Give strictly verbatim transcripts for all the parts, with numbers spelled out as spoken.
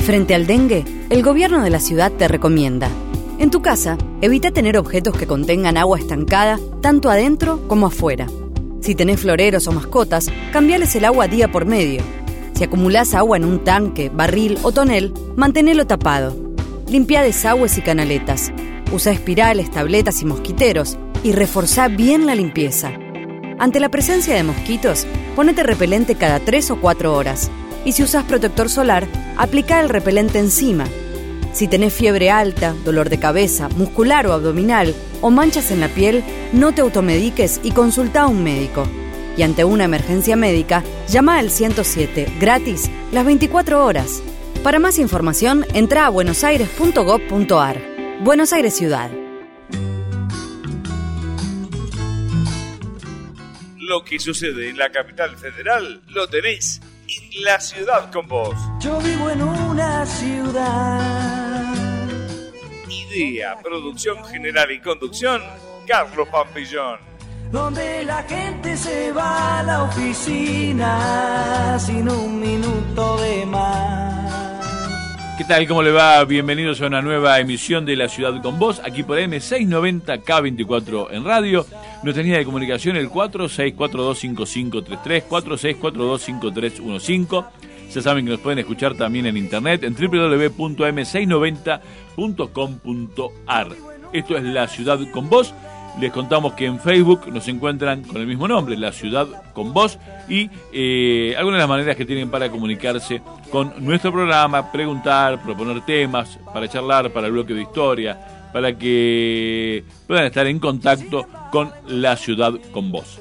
Frente al dengue, el gobierno de la ciudad te recomienda: en tu casa, evita tener objetos que contengan agua estancada, tanto adentro como afuera. Si tenés floreros o mascotas, cambiales el agua día por medio. Si acumulás agua en un tanque, barril o tonel, mantenelo tapado. Limpia desagües y canaletas. Usa espirales, tabletas y mosquiteros y reforzá bien la limpieza. Ante la presencia de mosquitos, ponete repelente cada tres o cuatro horas. Y si usas protector solar, aplica el repelente encima. Si tenés fiebre alta, dolor de cabeza, muscular o abdominal, o manchas en la piel, no te automediques y consulta a un médico. Y ante una emergencia médica, llama al ciento siete, gratis, las veinticuatro horas. Para más información, entra a buenosaires punto gob punto ar. Buenos Aires Ciudad. Lo que sucede en la capital federal lo tenéis en La Ciudad con Vos. Yo vivo en una ciudad. Idea, producción general y conducción, Carlos Pampillón. Donde la gente se va a la oficina sin un minuto de más. ¿Qué tal? ¿Cómo le va? Bienvenidos a una nueva emisión de La Ciudad con Vos, aquí por eme seiscientos noventa K veinticuatro en radio. Nuestra línea de comunicación el cuatro seis cuatro dos cinco cinco tres tres, cuatro seis cuatro dos cinco tres uno cinco. Ya saben que nos pueden escuchar también en internet en doble u doble u doble u punto eme seiscientos noventa punto com punto ar. Esto es La Ciudad con Vos. Les contamos que en Facebook nos encuentran con el mismo nombre, La Ciudad con Vos, y eh, algunas de las maneras que tienen para comunicarse con nuestro programa, preguntar, proponer temas, para charlar, para el bloque de historia, para que puedan estar en contacto con La Ciudad con Vos.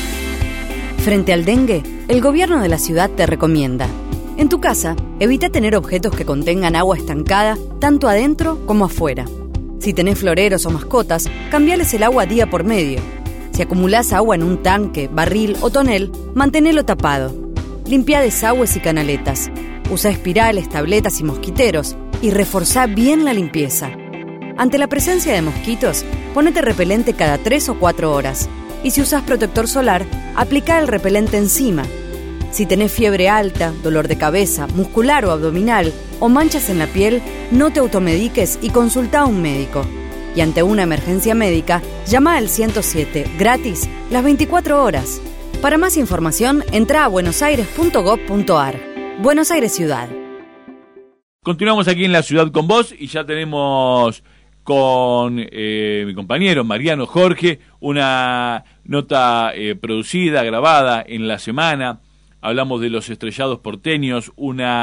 Frente al dengue, el gobierno de la ciudad te recomienda: en tu casa, evita tener objetos que contengan agua estancada, tanto adentro como afuera. Si tenés floreros o mascotas, cambiales el agua día por medio. Si acumulás agua en un tanque, barril o tonel, mantenelo tapado. Limpia desagües y canaletas. Usa espirales, tabletas y mosquiteros y reforzá bien la limpieza. Ante la presencia de mosquitos, ponete repelente cada tres o cuatro horas. Y si usas protector solar, aplica el repelente encima. Si tenés fiebre alta, dolor de cabeza, muscular o abdominal, o manchas en la piel, no te automediques y consulta a un médico. Y ante una emergencia médica, llama al ciento siete, gratis, las veinticuatro horas. Para más información, entra a buenosaires punto gob punto ar. Buenos Aires Ciudad. Continuamos aquí en La Ciudad con Vos y ya tenemos con eh, mi compañero Mariano Jorge una nota eh, producida, grabada en la semana. Hablamos de los estrellados porteños,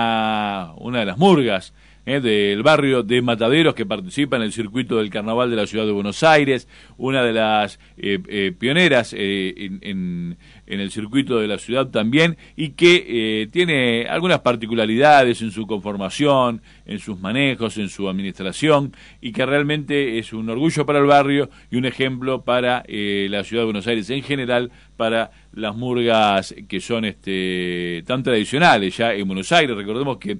una, una de las murgas eh, del barrio de Mataderos que participa en el circuito del Carnaval de la Ciudad de Buenos Aires, una de las eh, eh, pioneras eh, en, en, en el circuito de la ciudad también, y que eh, tiene algunas particularidades en su conformación, en sus manejos, en su administración, y que realmente es un orgullo para el barrio y un ejemplo para eh, la Ciudad de Buenos Aires en general, para las murgas que son este tan tradicionales ya en Buenos Aires. Recordemos que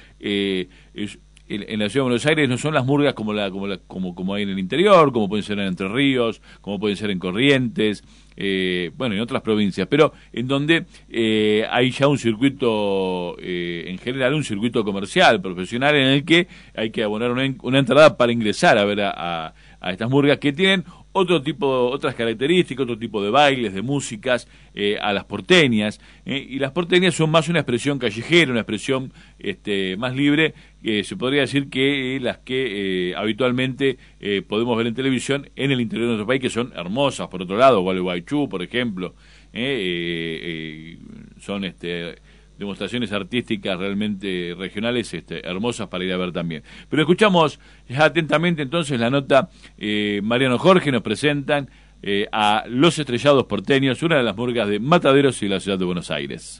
eh, es, en, en la Ciudad de Buenos Aires no son las murgas como la como la como como hay en el interior, como pueden ser en Entre Ríos, como pueden ser en Corrientes, eh, bueno, en otras provincias, pero en donde eh, hay ya un circuito, eh, en general un circuito comercial, profesional, en el que hay que abonar una, una entrada para ingresar a ver a, a, a estas murgas que tienen otro tipo, otras características, otro tipo de bailes, de músicas, eh, a las porteñas, eh, y las porteñas son más una expresión callejera, una expresión este, más libre, eh, se podría decir que eh, las que eh, habitualmente eh, podemos ver en televisión en el interior de nuestro país, que son hermosas, por otro lado, Gualeguaychú, por ejemplo, eh, eh, eh, son este demostraciones artísticas realmente regionales este, hermosas para ir a ver también. Pero escuchamos ya atentamente entonces la nota. eh, Mariano Jorge nos presentan eh, a Los Estrellados Porteños, una de las murgas de Mataderos y la Ciudad de Buenos Aires.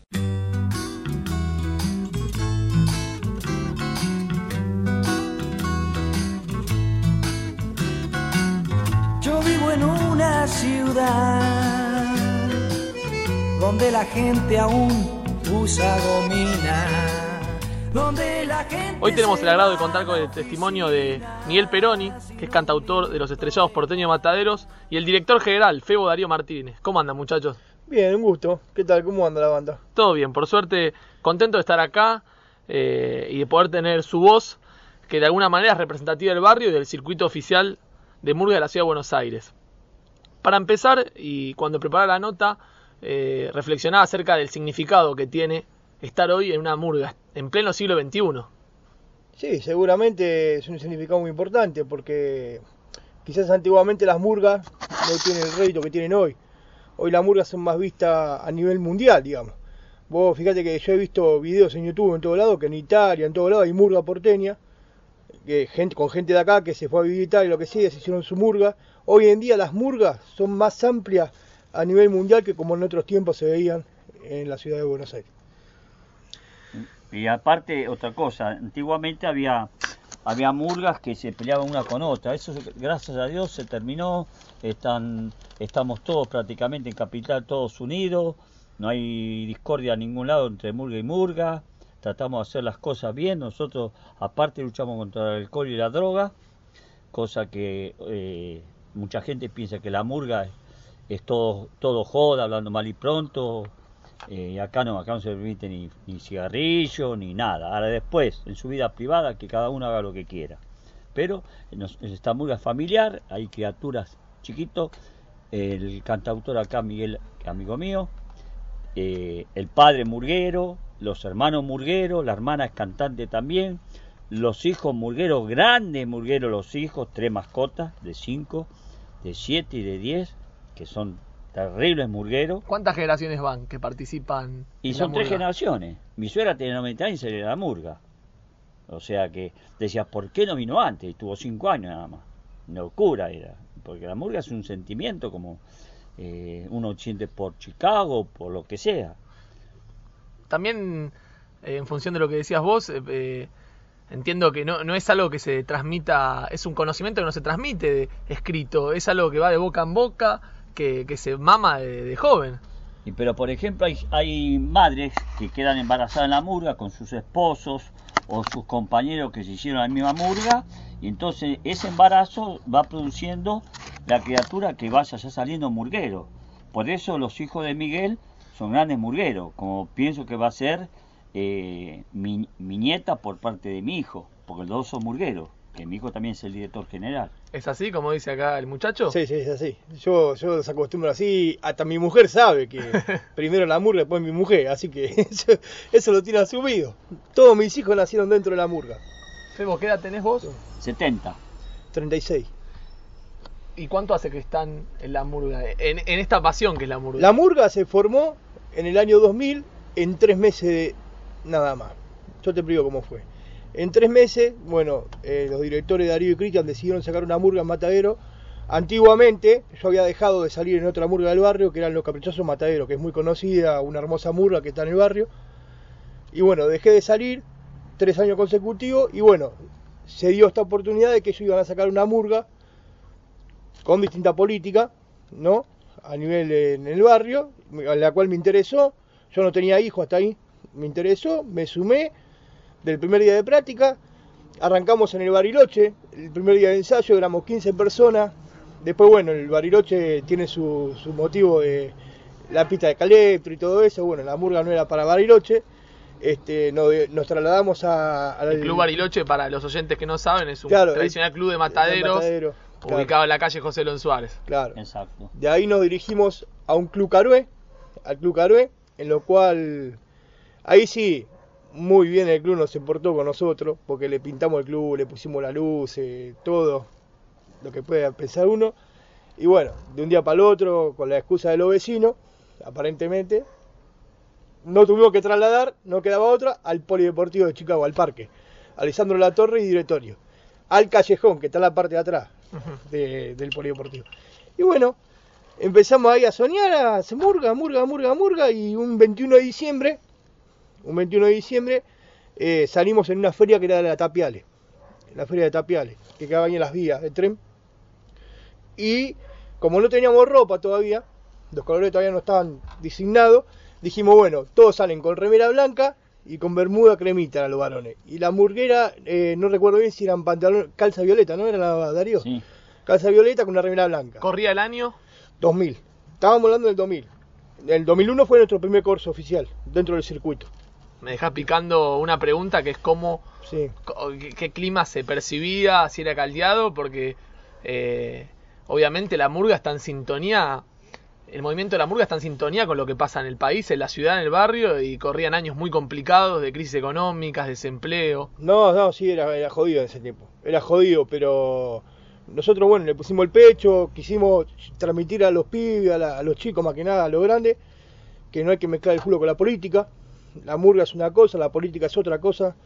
Yo vivo en una ciudad donde la gente aún usa gomina, donde la gente. Hoy tenemos el agrado de contar con el testimonio de Miguel Peroni, que es cantautor de Los Estrellados Porteños Mataderos, y el director general, Febo Darío Martínez. ¿Cómo andan, muchachos? Bien, un gusto. ¿Qué tal? ¿Cómo anda la banda? Todo bien, por suerte, contento de estar acá. eh, y de poder tener su voz, que de alguna manera es representativa del barrio y del circuito oficial de murga de la Ciudad de Buenos Aires. Para empezar, y cuando preparaba la nota, eh, reflexionaba acerca del significado que tiene estar hoy en una murga, en pleno siglo veintiuno. Sí, seguramente es un significado muy importante, porque quizás antiguamente las murgas no tienen el rédito que tienen hoy. Hoy las murgas son más vistas a nivel mundial, digamos. Vos fíjate que yo he visto videos en YouTube en todo lado, que en Italia, en todo lado hay murga porteña, que gente, con gente de acá que se fue a vivir a Italia y lo que sea, se hicieron su murga. Hoy en día las murgas son más amplias a nivel mundial que como en otros tiempos se veían en la ciudad de Buenos Aires. Y aparte, otra cosa, antiguamente había, había murgas que se peleaban una con otra. Eso, gracias a Dios, se terminó. Están, estamos todos prácticamente en Capital, todos unidos. No hay discordia a ningún lado entre murga y murga. Tratamos de hacer las cosas bien. Nosotros, aparte, luchamos contra el alcohol y la droga. Cosa que eh, mucha gente piensa que la murga es, es todo, todo joda, hablando mal y pronto. Eh, acá no, acá no se permite ni, ni cigarrillo, ni nada. Ahora después, en su vida privada, que cada uno haga lo que quiera. Pero en, en esta murga familiar, hay criaturas chiquitos. El cantautor acá, Miguel, amigo mío. Eh, el padre murguero, los hermanos murgueros, la hermana es cantante también. Los hijos murgueros, grandes murgueros los hijos, tres mascotas, de cinco, de siete y de diez, que son terribles murgueros. ¿Cuántas generaciones van que participan? Y son tres generaciones. Mi suegra tenía noventa años y salía de la murga. O sea que decía, ¿por qué no vino antes? Y tuvo cinco años nada más. Una locura era. Porque la murga es un sentimiento como eh, uno siente por Chicago, por lo que sea. También, eh, en función de lo que decías vos, eh, eh, entiendo que no, no es algo que se transmita, es un conocimiento que no se transmite de, escrito, es algo que va de boca en boca, que, que se mama de, de joven. Y pero por ejemplo hay, hay madres que quedan embarazadas en la murga con sus esposos o sus compañeros que se hicieron la misma murga, y entonces ese embarazo va produciendo la criatura que vaya ya saliendo murguero. Por eso los hijos de Miguel son grandes murgueros, como pienso que va a ser eh, mi, mi nieta por parte de mi hijo, porque los dos son murgueros, que mi hijo también es el director general. ¿Es así como dice acá el muchacho? Sí, sí, es así. Yo, yo los acostumbro así. Hasta mi mujer sabe que primero la murga, después mi mujer. Así que eso, eso lo tiene asumido. Todos mis hijos nacieron dentro de la murga. Febo, ¿qué edad tenés vos? setenta. treinta y seis. ¿Y cuánto hace que están en la murga? En, en esta pasión que es la murga. La murga se formó en el año dos mil en tres meses de nada más. Yo te explico cómo fue. En tres meses, bueno, eh, los directores Darío y Cristian decidieron sacar una murga en Matadero. Antiguamente yo había dejado de salir en otra murga del barrio, que eran los Caprichosos Matadero, que es muy conocida, una hermosa murga que está en el barrio. Y bueno, dejé de salir tres años consecutivos y bueno, se dio esta oportunidad de que ellos iban a sacar una murga con distinta política, ¿no? A nivel de, en el barrio, a la cual me interesó. Yo no tenía hijos hasta ahí, me interesó, me sumé. Del primer día de práctica, arrancamos en el Bariloche, el primer día de ensayo éramos quince personas, después bueno, el Bariloche tiene su, su motivo de la pista de Caleptro y todo eso, bueno, la murga no era para Bariloche, este, nos, nos trasladamos a... a el Club Bariloche, para los oyentes que no saben, es un claro, tradicional club de mataderos, matadero, ubicado claro. en la calle José Lon Suárez. Claro, exacto. De ahí nos dirigimos a un Club Carué, al Club Carué, en lo cual, ahí sí... Muy bien el club nos se portó con nosotros, porque le pintamos el club, le pusimos la luz, eh, todo lo que pueda pensar uno. Y bueno, de un día para el otro, con la excusa de los vecinos, aparentemente, no tuvimos que trasladar, no quedaba otra, al Polideportivo de Chicago, al parque. Alessandro Latorre y directorio. Al callejón, que está en la parte de atrás de, del Polideportivo. Y bueno, empezamos ahí a soñar, a hacer murga, murga, murga, murga, y un veintiuno de diciembre... Un veintiuno de diciembre eh, salimos en una feria que era de la Tapiales, la feria de Tapiales, que quedaba ahí en las vías de tren. Y como no teníamos ropa todavía, los colores todavía no estaban designados, dijimos, bueno, todos salen con remera blanca y con bermuda cremita los varones. Y la murguera, eh, no recuerdo bien si eran pantalón, calza violeta, ¿no? ¿Era la Darío? Sí. Calza violeta con una remera blanca. ¿Corría el año? dos mil. Estábamos hablando del dos mil. El dos mil uno fue nuestro primer curso oficial dentro del circuito. me dejás picando una pregunta que es cómo, Sí. qué, qué clima se percibía, si era caldeado, porque eh, obviamente la murga está en sintonía, el movimiento de la murga está en sintonía con lo que pasa en el país, en la ciudad, en el barrio, y corrían años muy complicados de crisis económicas, desempleo. No, no, sí, era, era jodido en ese tiempo. Era jodido, pero nosotros, bueno, le pusimos el pecho, quisimos transmitir a los pibes, a, la- a los chicos, más que nada, a los grandes, que no hay que mezclar el fútbol con la política. La murga es una cosa, la política es otra cosa.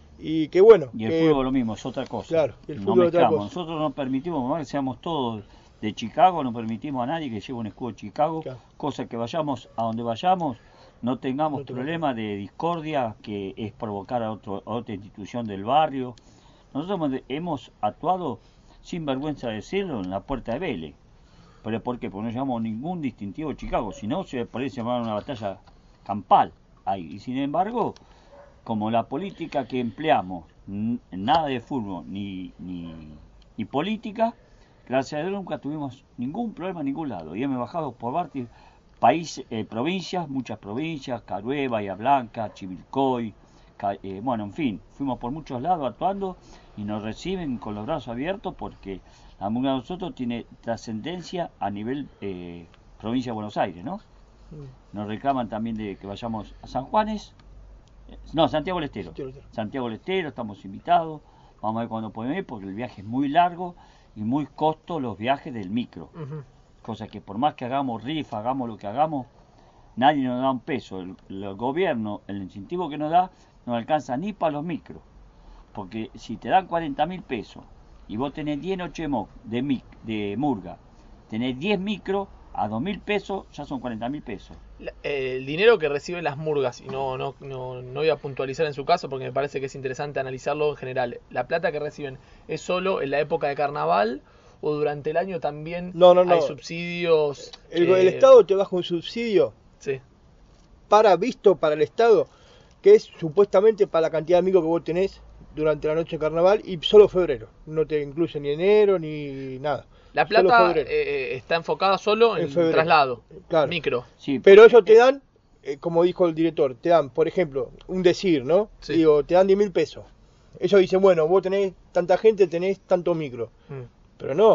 Y que bueno. Y el que- fútbol lo mismo, es otra cosa. Claro, y el no fútbol es otra mezclamos. cosa. Nosotros no permitimos, por más que seamos todos de Chicago, no permitimos a nadie que lleve un escudo de Chicago, Claro. cosa que vayamos a donde vayamos, no tengamos No te problemas de discordia, que es provocar a, otro, a otra institución del barrio. Nosotros hemos, hemos actuado, sin vergüenza de decirlo, en la Puerta de Vélez. ¿Pero por qué? Porque no llevamos ningún distintivo de Chicago, si no, se parece llamar una batalla campal ahí. Y sin embargo, como la política que empleamos, n- nada de fútbol ni, ni, ni política, gracias a Dios nunca tuvimos ningún problema en ningún lado. Y hemos bajado por varios países, eh, provincias, muchas provincias, Carué, Bahía Blanca, Chivilcoy, Ca- eh, bueno, en fin, fuimos por muchos lados actuando y nos reciben con los brazos abiertos porque la murga de nosotros tiene trascendencia a nivel eh, provincia de Buenos Aires, ¿no? Nos reclaman también de que vayamos a San Juanes, eh, no, Santiago del Estero. Santiago del Estero. Santiago del Estero, estamos invitados, vamos a ver cuándo podemos ir porque el viaje es muy largo y muy costo los viajes del micro. Ujú. Cosa que por más que hagamos rifa, hagamos lo que hagamos, nadie nos da un peso. El, el gobierno, el incentivo que nos da, no alcanza ni para los micros. Porque si te dan cuarenta mil pesos y vos tenés diez noches mo- de, mic, de murga, tenés diez micros, a dos mil pesos ya son cuarenta mil pesos. La- eh, el dinero que reciben las murgas, y no, no, no, no voy a puntualizar en su caso porque me parece que es interesante analizarlo en general. ¿La plata que reciben es solo en la época de carnaval o durante el año también No, no, no. hay subsidios? El, eh, el Estado te baja un subsidio Sí. para visto para el Estado, que es supuestamente para la cantidad de amigos que vos tenés durante la noche de carnaval y solo febrero. No te incluye ni enero ni nada. La Solo plata febrero. eh, está enfocada solo en, En febrero. traslado, Claro. micro. Sí, Pero ellos te dan, eh, como dijo el director, te dan, por ejemplo, un decir, ¿no? Sí. Digo, te dan diez mil pesos. Ellos dicen, bueno, vos tenés tanta gente, tenés tanto micro. Mm. Pero no.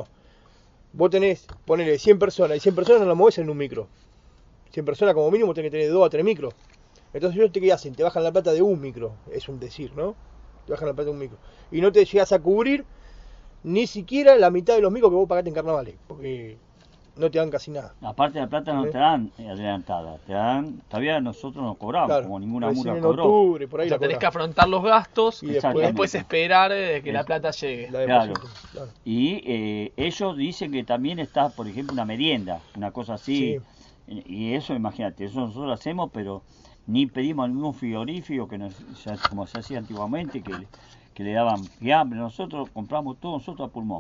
Vos tenés, ponele cien personas, y cien personas no las movés en un micro. cien personas como mínimo tenés que tener dos a tres micros. Entonces ellos te qué hacen, te bajan la plata de un micro, es un decir, ¿no? Te bajan la plata de un micro. Y no te llegas a cubrir ni siquiera la mitad de los micros que vos pagaste en carnavales, porque no te dan casi nada. aparte de la plata no ¿Eh? te dan eh, adelantada, te dan, todavía nosotros nos cobramos, Claro, como ninguna recién murga en cobró. octubre, por ahí O sea, la tenés que cobras. afrontar los gastos Y y después- después esperar eh, que la Es- plata llegue. La Claro. deposito, claro. Y eh, ellos dicen que también está, por ejemplo, una merienda, una cosa así. Sí. Y eso, imagínate, eso nosotros lo hacemos, pero ni pedimos a ningún frigorífico, que nos, ya- como se hacía antiguamente, que, que le daban fiambre. Nosotros compramos todo nosotros a pulmón.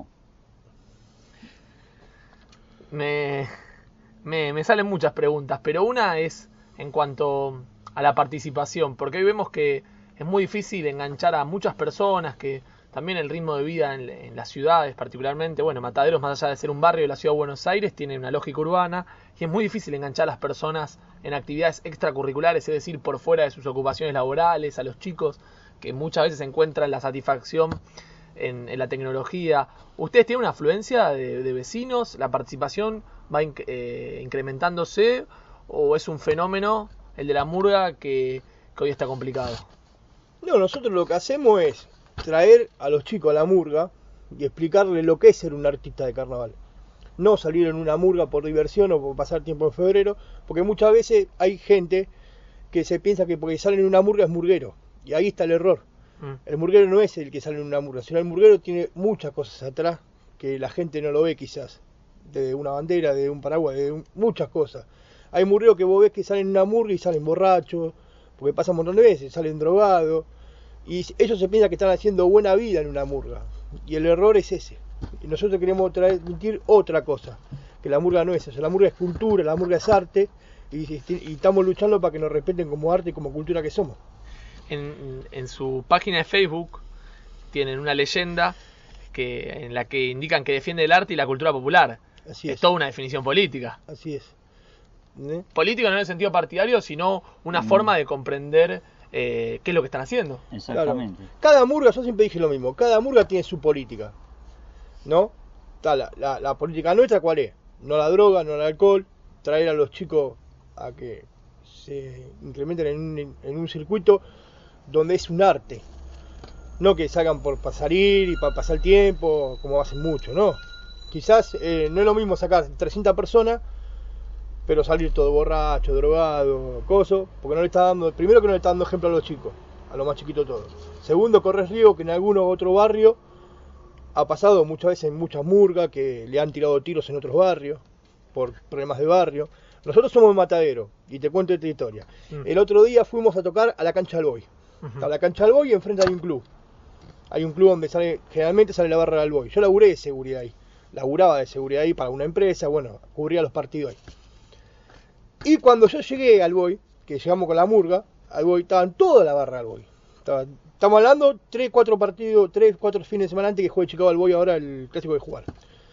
Me, me, me salen muchas preguntas, pero una es en cuanto a la participación, porque hoy vemos que es muy difícil enganchar a muchas personas, que también el ritmo de vida en, en las ciudades particularmente, bueno, Mataderos más allá de ser un barrio de la ciudad de Buenos Aires, tiene una lógica urbana, y es muy difícil enganchar a las personas en actividades extracurriculares, es decir, por fuera de sus ocupaciones laborales, a los chicos que muchas veces encuentran la satisfacción en, en la tecnología. ¿Ustedes tienen una afluencia de, de vecinos? ¿La participación va inc- eh, incrementándose o es un fenómeno, el de la murga, que, que hoy está complicado? No, nosotros lo que hacemos es traer a los chicos a la murga y explicarles lo que es ser un artista de carnaval. No salir en una murga por diversión o por pasar tiempo en febrero, porque muchas veces hay gente que se piensa que porque sale en una murga es murguero, y ahí está el error. Mm. El murguero no es el que sale en una murga, sino el murguero tiene muchas cosas atrás que la gente no lo ve quizás. De una bandera, de un paraguas, de un- muchas cosas. Hay murgueros que vos ves que salen en una murga y salen borrachos, porque pasa un montón de veces, salen drogados, y ellos se piensan que están haciendo buena vida en una murga, y el error es ese. Y nosotros queremos transmitir otra cosa, que la murga no es eso, la murga es cultura, la murga es arte, y, y estamos luchando para que nos respeten como arte y como cultura que somos. En, en su página de Facebook tienen una leyenda que, en la que indican que defiende el arte y la cultura popular. Así es es, toda una definición política. así es. ¿Eh? Política no en el sentido partidario, sino una Mm. forma de comprender eh, qué es lo que están haciendo. Exactamente. Claro. Cada murga, yo siempre dije lo mismo, cada murga tiene su política, ¿no? Está la, la, la política nuestra, ¿cuál es? No la droga, no el alcohol, traer a los chicos a que se incrementen en un, en un circuito donde es un arte. No que salgan por para salir y para pasar el tiempo, como hacen mucho, ¿no? Quizás eh, no es lo mismo sacar trescientas personas, pero salir todo borracho, drogado, coso, porque no le está dando, primero que no le está dando ejemplo a los chicos, a los más chiquitos todos. Segundo, corres riesgo que en alguno u otro barrio ha pasado muchas veces en muchas murgas que le han tirado tiros en otros barrios, por problemas de barrio. Nosotros somos de Matadero, y te cuento esta historia. Mm. El otro día fuimos a tocar a la cancha del Boy. Uh-huh. A la cancha del Boy y enfrente hay un club. Hay un club donde sale, generalmente sale la barra del Boy. Yo laburé de seguridad ahí. Laburaba de seguridad ahí para una empresa, bueno, cubría los partidos ahí. Y cuando yo llegué al Boy, que llegamos con la murga, al Boy estaban toda la barra del Boy. Estaba, estamos hablando tres, cuatro partidos, tres, cuatro fines de semana antes que juegue Chicago al Boy ahora el clásico de jugar.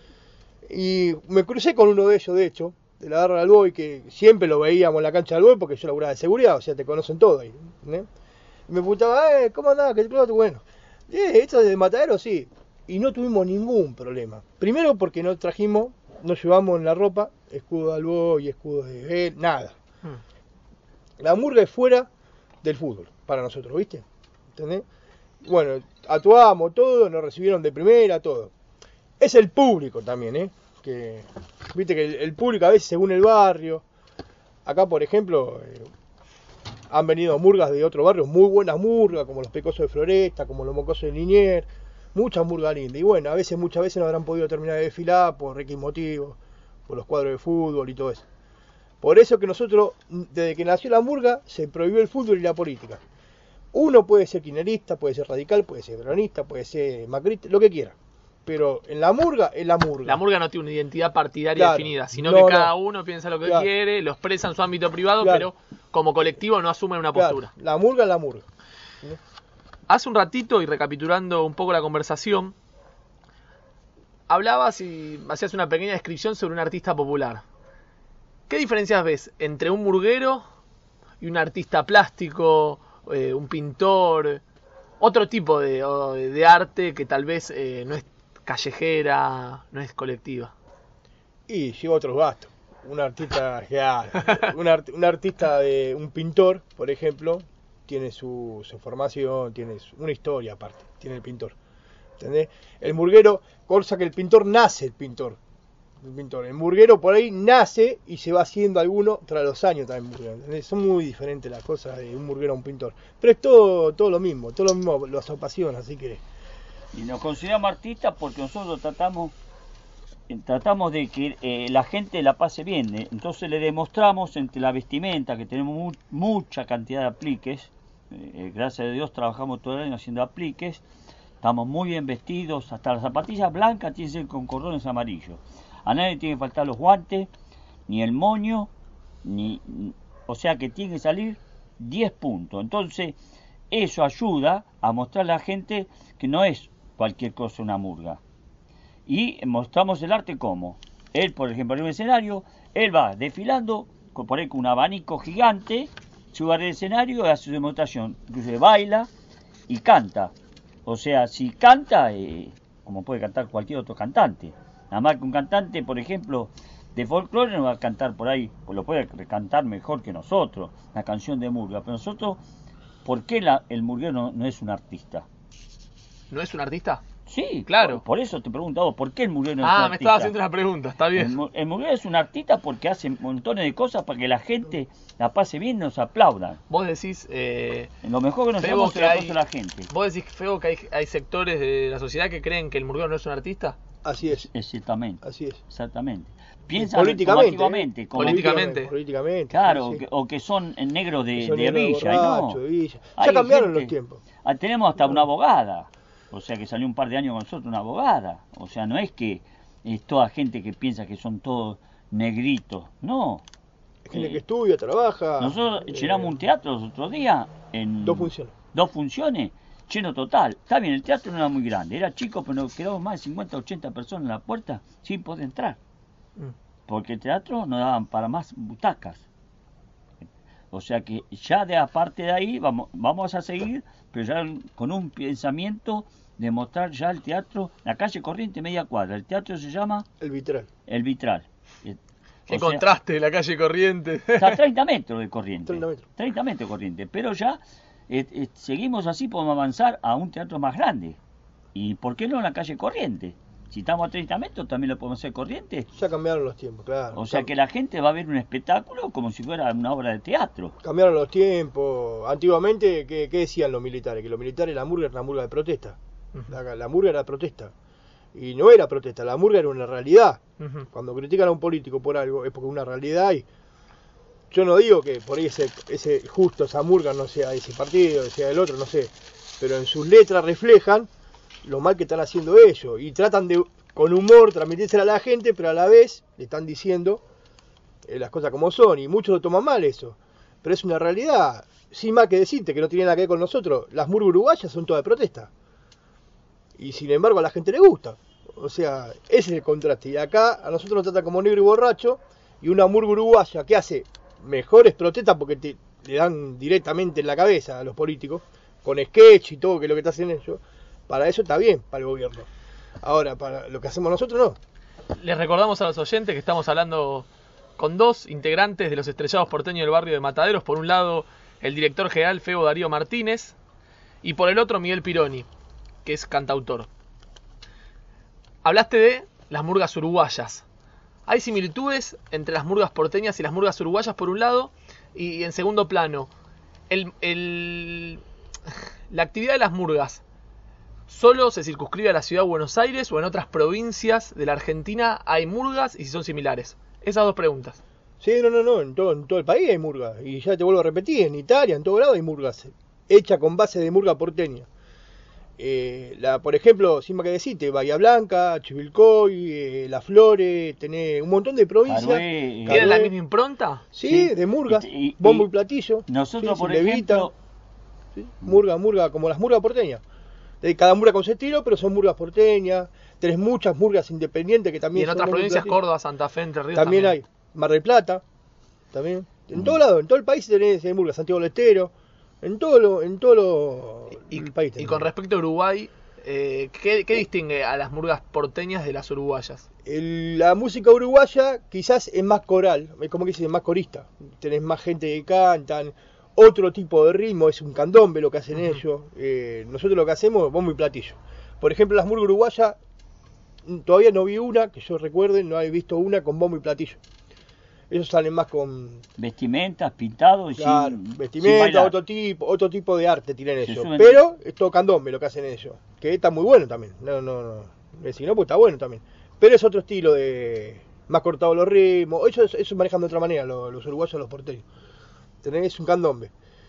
Y me crucé con uno de ellos, de hecho, de la barra del Boy, que siempre lo veíamos en la cancha del Boy porque yo laburaba de seguridad, o sea, te conocen todo ahí. ¿eh? Y me preguntaba, eh, ¿cómo andás? ¿Qué club? Bueno, eh, esto es de Matadero, sí. Y no tuvimos ningún problema. Primero porque no trajimos, no llevamos en la ropa escudo del Boy, escudo de él, nada. Hmm. La murga es fuera del fútbol, para nosotros, ¿viste? ¿Entendés? Bueno, actuamos todo, nos recibieron de primera, todo. Es el público también, ¿eh? Que, viste que el, el público a veces según el barrio. Acá, por ejemplo, eh, han venido murgas de otros barrios, muy buenas murgas, como los Pecosos de Floresta, como los Mocosos de Liniers, muchas murgas lindas. Y bueno, a veces, muchas veces no habrán podido terminar de desfilar por X motivos, por los cuadros de fútbol y todo eso. Por eso que nosotros, desde que nació la murga, se prohibió el fútbol y la política. Uno puede ser kirchnerista, puede ser radical, puede ser peronista, puede ser macrista, lo que quiera. Pero en la murga, es la murga. La murga no tiene una identidad partidaria claro, definida, sino no, que cada no. uno piensa lo que claro. quiere, lo expresa en su ámbito privado, claro. pero como colectivo no asumen una postura. Claro. La murga es la murga. ¿Sí? Hace un ratito, y recapitulando un poco la conversación, hablabas y hacías una pequeña descripción sobre un artista popular. ¿Qué diferencias ves entre un murguero y un artista plástico, eh, un pintor, otro tipo de, de arte que tal vez eh, no es callejera, no es colectiva? Y lleva otros gastos. Un artista, ya, un, art, un artista de un pintor, por ejemplo, tiene su, su formación, tiene su, una historia aparte, tiene el pintor. ¿Entendés? El murguero, cosa que el pintor nace el pintor. El pintor, el murguero por ahí nace y se va haciendo alguno tras los años también. ¿Entendés? Son muy diferentes las cosas de un murguero a un pintor. Pero es todo, todo lo mismo, todo lo mismo los apasiona, así que. Y nos consideramos artistas porque nosotros tratamos tratamos de que eh, la gente la pase bien. ¿eh? Entonces le demostramos entre la vestimenta, que tenemos mu mucha cantidad de apliques. Eh, gracias a Dios trabajamos todo el año haciendo apliques. Estamos muy bien vestidos, hasta las zapatillas blancas tienen que ser con cordones amarillos. A nadie tiene que faltar los guantes, ni el moño, ni, o sea que tiene que salir diez puntos. Entonces eso ayuda a mostrar a la gente que no es cualquier cosa una murga. Y mostramos el arte como él, por ejemplo, en un escenario, él va desfilando con, por ahí, con un abanico gigante, sube al escenario y hace su demostración, incluso baila y canta. O sea, si canta, eh, como puede cantar cualquier otro cantante. Nada más que un cantante, por ejemplo, de folclore no va a cantar por ahí, pues lo puede cantar mejor que nosotros, la canción de murga. Pero nosotros, ¿por qué la, el murguero no, no es un artista? ¿No es un artista? Sí, claro. Por, por eso te preguntaba, ¿por qué el murguero no ah, es un artista? Ah, me estaba haciendo una pregunta, está bien. El, el murguero es un artista porque hace montones de cosas para que la gente la pase bien y nos aplaudan. Vos decís... Eh, lo mejor que nos llevamos es a la gente. Vos decís, Feo, que hay, hay sectores de la sociedad que creen que el murguero no es un artista. Así es. Exactamente. Así es. Exactamente. Piensan políticamente, ¿eh? como políticamente. Políticamente. Claro, sí, sí. Que, o que son negros de, son de negros Villa. borracho, ¿no? de Villa. Ya Hay cambiaron gente, los tiempos. Tenemos hasta una abogada. O sea que salió un par de años con nosotros una abogada. O sea, no es que es toda gente que piensa que son todos negritos. No. Gente eh, que estudia, trabaja. Nosotros eh, llenamos un teatro los otros días en dos funciones. Dos funciones, lleno total. Está bien, el teatro no era muy grande, era chico, pero nos quedamos más de cincuenta, ochenta personas en la puerta sin poder entrar. Mm. Porque el teatro no daban para más butacas. O sea que ya de aparte de ahí vamos, vamos a seguir, pero ya con un pensamiento de mostrar ya el teatro, la calle Corriente media cuadra. El teatro se llama El Vitral. El Vitral. Qué contraste, la calle Corriente. Está a treinta metros de Corriente. treinta metros. treinta metros de Corriente. Pero ya eh, eh, seguimos así, podemos avanzar a un teatro más grande. ¿Y por qué no en la calle Corriente? Si estamos a treinta metros, también lo podemos hacer Corriente. Ya cambiaron los tiempos, claro. O sea Cam- que la gente va a ver un espectáculo como si fuera una obra de teatro. Cambiaron los tiempos. Antiguamente, ¿qué, qué decían los militares? Que los militares, la murga era una murga de protesta. La, la murga era protesta. Y no era protesta, la murga era una realidad. Ujú. Cuando critican a un político por algo, es porque es una realidad. Y yo no digo que por ahí ese, ese justo esa murga no sea de ese partido, sea del otro, no sé. Pero en sus letras reflejan lo mal que están haciendo ellos. Y tratan de, con humor, transmitírsela a la gente, pero a la vez le están diciendo eh, las cosas como son. Y muchos lo toman mal eso. Pero es una realidad. Sin más que decirte que no tiene nada que ver con nosotros, las murgas uruguayas son todas de protesta. Y sin embargo a la gente le gusta. O sea, ese es el contraste. Y acá a nosotros nos tratan como negro y borracho. Y una murga uruguaya que hace mejores protestas porque te, le dan directamente en la cabeza a los políticos, con sketch y todo, que es lo que te hacen ellos. Para eso está bien, para el gobierno. Ahora, para lo que hacemos nosotros, no. Les recordamos a los oyentes que estamos hablando con dos integrantes de los estrellados porteños del barrio de Mataderos. Por un lado, el director general Febo Darío Martínez, y por el otro, Miguel Pironi, que es cantautor. Hablaste de las murgas uruguayas. Hay similitudes entre las murgas porteñas y las murgas uruguayas por un lado, y en segundo plano, el, el, la actividad de las murgas ¿solo se circunscribe a la ciudad de Buenos Aires o en otras provincias de la Argentina hay murgas y si son similares? Esas dos preguntas. Sí, no, no, no, en todo, en todo el país hay murgas. Y ya te vuelvo a repetir, en Italia, en todo lado hay murgas. Hecha con base de murga porteña. Eh, la, por ejemplo, sin más que decirte, Bahía Blanca, Chivilcoy, eh, Las Flores, tenés un montón de provincias. Carué, ¿Tienen la Carué. misma impronta? Sí, Sí. de murgas, Y- y- bombo y y platillo. Nosotros, sí, por sí, levita, ejemplo, sí, murga, murga, como las murgas porteñas. De cada murga con su estilo, pero son murgas porteñas. Tenés muchas murgas independientes que Y también en son otras bombo y provincias, platillo. Córdoba, Santa Fe, Entre Ríos También, también. hay Mar del Plata, también. En Mm. todo lado, en todo el país tenés eh, murgas, Santiago del Estero, en todo lo, en todo lo, Y, el país y tenés. con respecto a Uruguay, eh, ¿qué, qué distingue a las murgas porteñas de las uruguayas? El- la música uruguaya quizás es más coral, es como que dice, más corista. Tenés más gente que cantan, otro tipo de ritmo, es un candombe lo que hacen Ujú. ellos. Eh, nosotros lo que hacemos es bombo y platillo. Por ejemplo, las murgas uruguayas, mm, todavía no vi una, que yo recuerde, no he visto una con bombo y platillo. Ellos salen más con vestimentas, pintados y claro, sin, sin vestimenta, bailar. otro tipo, otro tipo de arte tienen Se ellos. suben- Pero es todo candombe lo que hacen ellos, que está muy bueno también. No, no, no. Si no, pues está bueno también. Pero es otro estilo de más cortado los ritmos. Ellos eso manejan de otra manera, los, los uruguayos, los porteños. Tenés un candombe.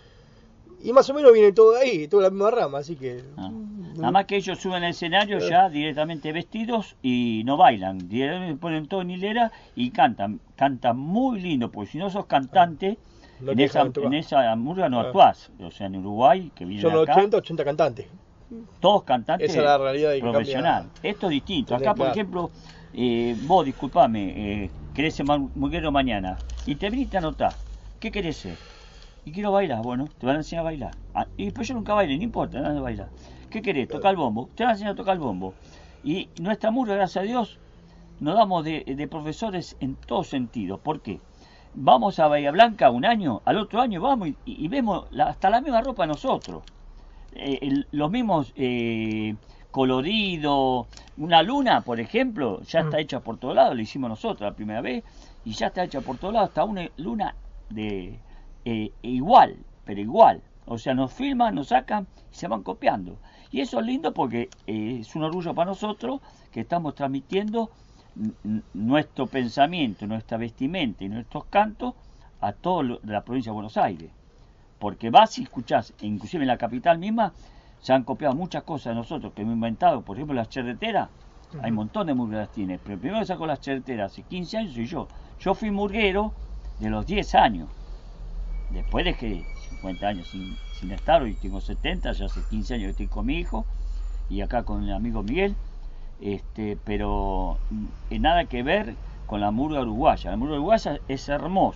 Y más o menos viene todo de ahí, toda la misma rama, así que. Ah. Nada más que ellos suben al escenario ya directamente vestidos y no bailan, directamente ponen todo en hilera y cantan, cantan muy lindo, porque si no sos cantante, No en, te esa, dejan tocar. en esa murga no Ah. actuás, o sea en Uruguay, que vienen Son acá, ochenta, ochenta cantantes. todos cantantes Esa es la realidad de que profesional. cambia. Esto es distinto, Tenés, acá por claro. ejemplo, eh, vos disculpame, eh, querés ser murguero mañana y te viniste a anotar, ¿qué querés ser? Y quiero bailar, bueno, te van a enseñar a bailar. Ah, y después yo nunca bailé, no importa, nada de bailar. ¿Qué querés? Tocar el bombo. Te van a enseñar a tocar el bombo. Y nuestra murga, gracias a Dios, nos damos de, de profesores en todos sentidos. ¿Por qué? Vamos a Bahía Blanca un año, al otro año vamos y, y vemos la- hasta la misma ropa nosotros. Eh, el- los mismos eh, coloridos. Una luna, por ejemplo, ya Mm. está hecha por todos lados, la hicimos nosotros la primera vez, y ya está hecha por todos lados, hasta una luna de eh, igual, pero igual. O sea, nos filman, nos sacan y se van copiando. Y eso es lindo porque eh, es un orgullo para nosotros que estamos transmitiendo n- n- nuestro pensamiento, nuestra vestimenta y nuestros cantos a todo lo- de la provincia de Buenos Aires. Porque vas y escuchás, e inclusive en la capital misma, se han copiado muchas cosas de nosotros que hemos inventado. Por ejemplo, las cherreteras, hay un montón de murgueras tiene, pero el primero que sacó las cherreteras hace quince años soy yo. Yo fui murguero de los diez años. Después dejé cincuenta años sin, sin estar, hoy tengo setenta, ya hace quince años que estoy con mi hijo y acá con el amigo Miguel, este, pero mm, nada que ver con la murga uruguaya. La murga uruguaya es hermoso,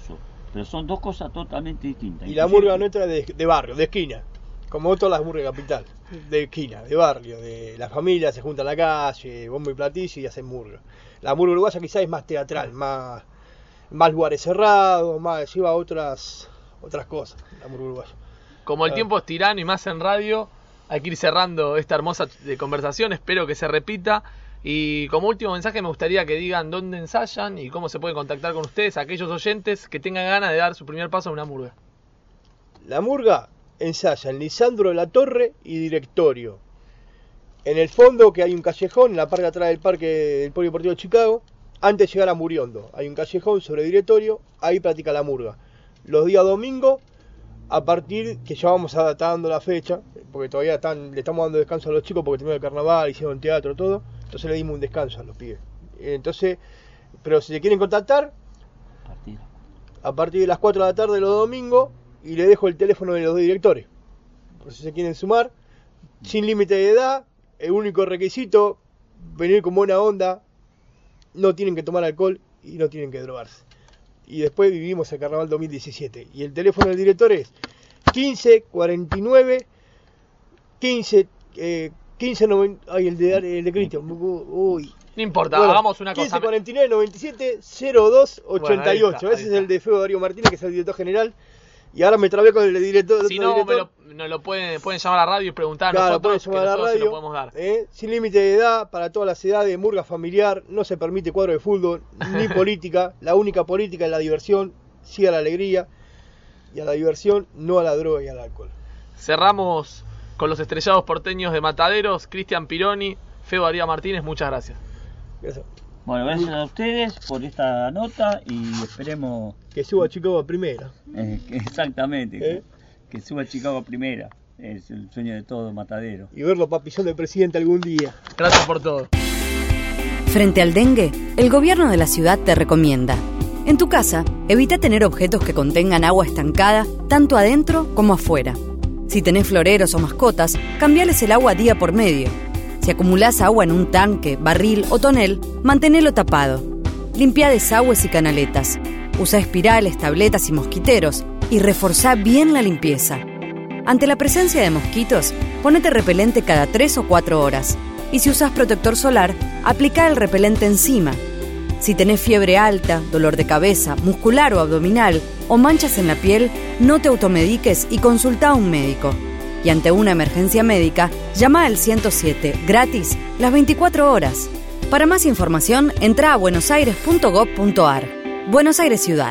pero son dos cosas totalmente distintas. Y la murga nuestra es de, de barrio, de esquina, como todas las murgas de capital, de esquina, de barrio, de la familia se junta en la calle, bombo y platillo y hacen murga. La murga uruguaya quizás es más teatral, más, más lugares cerrados, más lleva otras otras cosas, la murga uruguaya. Como el Ah. tiempo es tirano y más en radio, hay que ir cerrando esta hermosa de conversación, espero que se repita. Y como último mensaje me gustaría que digan dónde ensayan y cómo se pueden contactar con ustedes, aquellos oyentes que tengan ganas de dar su primer paso a una murga. La murga ensaya en Lisandro de la Torre y Directorio. En el fondo, que hay un callejón, en la parte de atrás del parque del Polideportivo de Chicago, antes de llegar a Muriondo. Hay un callejón sobre Directorio, ahí practica la murga. Los días domingos, a partir que ya vamos a estar dando la fecha, porque todavía están, le estamos dando descanso a los chicos porque terminó el carnaval, hicieron teatro, todo. Entonces le dimos un descanso a los pibes. Entonces, pero si se quieren contactar, Partido. a partir de las cuatro de la tarde los domingos, y le dejo el teléfono de los dos directores. Por si se quieren sumar, sin límite de edad, el único requisito, venir con buena onda, no tienen que tomar alcohol y no tienen que drogarse. Y después vivimos el carnaval dos mil diecisiete. Y el teléfono del director es quince cuarenta y nueve quince eh, quince noventa. Ay, el de, el de Cristian. Uy. No importa, Bueno, hagamos una quince cosa. cuarenta y nueve noventa y siete cero dos ochenta y ocho. Bueno, ahí está, ahí Ese es está. el de Feo Darío Martínez, que es el director general. Y ahora me trabé con el director. Si otro no, me director. lo, nos lo pueden, pueden llamar a la radio y preguntar a Claro, pueden nosotros, que llamar a la nosotros se lo radio, podemos dar. ¿eh? Sin límite de edad, para todas las edades, murga familiar, no se permite cuadro de fútbol, ni política. La única política es la diversión, sí a la alegría, y a la diversión, no a la droga y al alcohol. Cerramos con los estrellados porteños de Mataderos, Cristian Pironi, Feo Darío Martínez, muchas gracias. Gracias. Bueno, gracias a ustedes por esta nota y esperemos Que suba Chicago a primera. eh, que- exactamente ¿Eh? que, que suba Chicago a primera. Es el sueño de todo Matadero. Y verlo papillón de presidente algún día. Gracias por todo. Frente al dengue, el gobierno de la ciudad te recomienda: en tu casa, evita tener objetos que contengan agua estancada, tanto adentro como afuera. Si tenés floreros o mascotas, cambiales el agua día por medio. Si acumulás agua en un tanque, barril o tonel, mantenelo tapado. Limpia desagües y canaletas. Usa espirales, tabletas y mosquiteros y reforzá bien la limpieza. Ante la presencia de mosquitos, ponete repelente cada tres o cuatro horas. Y si usas protector solar, aplica el repelente encima. Si tenés fiebre alta, dolor de cabeza, muscular o abdominal, o manchas en la piel, no te automediques y consulta a un médico. Y ante una emergencia médica, llama al ciento siete, gratis, las veinticuatro horas. Para más información, entra a buenosaires punto gob punto ar. Buenos Aires Ciudad.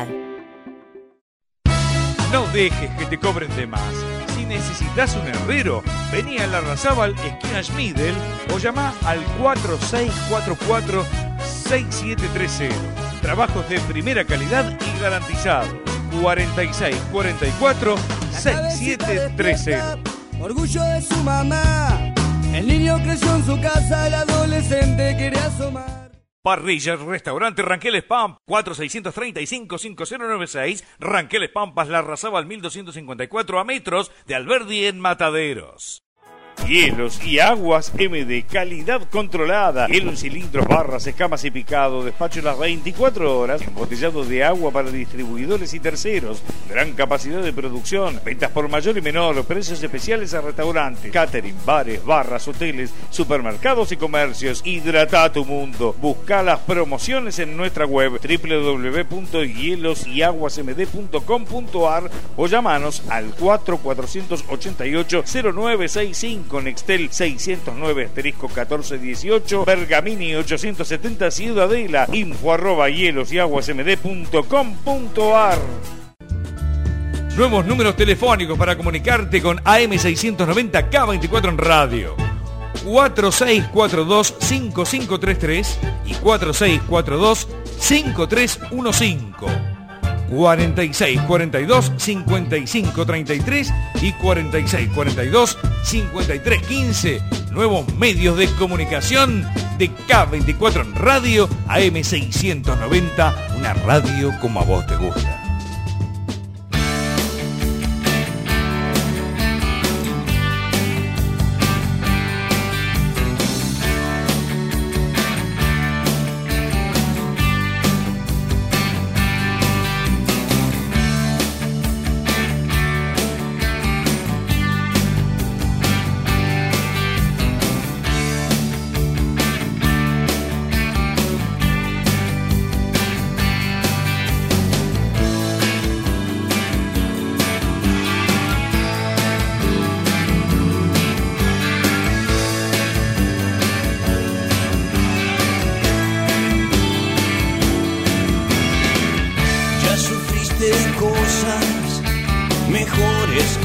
No dejes que te cobren de más. Si necesitas un herrero, vení a Larrazábal, esquina Schmidel, o llama al cuatro seis cuatro cuatro seis siete tres cero. Trabajos de primera calidad y garantizados. cuarenta y seis cuarenta y cuatro seis siete tres cero. Orgullo de su mamá. El niño creció en su casa, el adolescente quería asomar. Parrilla, restaurante Ranqueles Pampas, cuatro seis tres cinco cinco cero nueve seis, Ranqueles Pampas, Larrazábal mil doscientos cincuenta y cuatro, a metros de Alberdi en Mataderos. Hielos y aguas M D, calidad controlada. Hielo en cilindros, barras, escamas y picado. Despacho las veinticuatro horas. Embotellado de agua para distribuidores y terceros. Gran capacidad de producción. Ventas por mayor y menor. Precios especiales a restaurantes, catering, bares, barras, hoteles, supermercados y comercios. Hidrata tu mundo. Busca las promociones en nuestra web doble u doble u doble u punto hielos y aguas m d punto com punto ar o llamanos al cuatro cuatro ocho ocho cero nueve seis cinco. Nextel seiscientos nueve asterisco catorce dieciocho, Bergamini ochocientos setenta Ciudadela, info arroba hielos y aguas m d punto com punto ar. Nuevos números telefónicos para comunicarte con A M seiscientos noventa K veinticuatro en radio. cuatro seis cuatro dos cinco cinco tres tres y cuatro seis cuatro dos cinco tres uno cinco. cuarenta y seis cuarenta y dos cincuenta y cinco treinta y tres y cuarenta y seis cuarenta y dos cincuenta y tres quince. Nuevos medios de comunicación de K veinticuatro en radio, A M seiscientos noventa, una radio como a vos te gusta.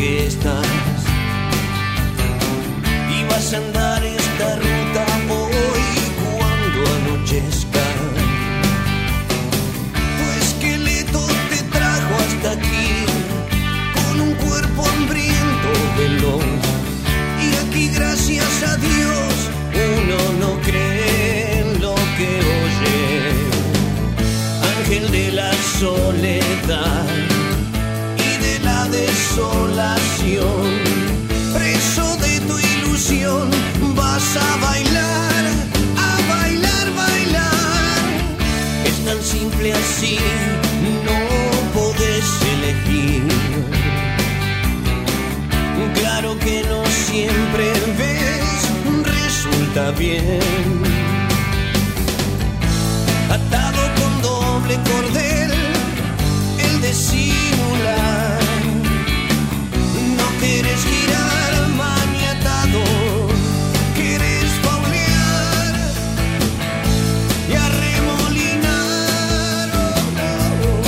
que estás y vas a andar esta ruta hoy cuando anochezca. Tu esqueleto te trajo hasta aquí con un cuerpo hambriento veloz, y aquí gracias a Dios uno no cree en lo que oye. Ángel de la soledad y de la desolación, preso de tu ilusión, vas a bailar, a bailar, bailar. Es tan simple así, no podés elegir. Claro que no siempre ves, resulta bien. Atado con doble cordel, el de simular. No quieres girar maniatado, quieres faulear y arremolinar. Oh, oh.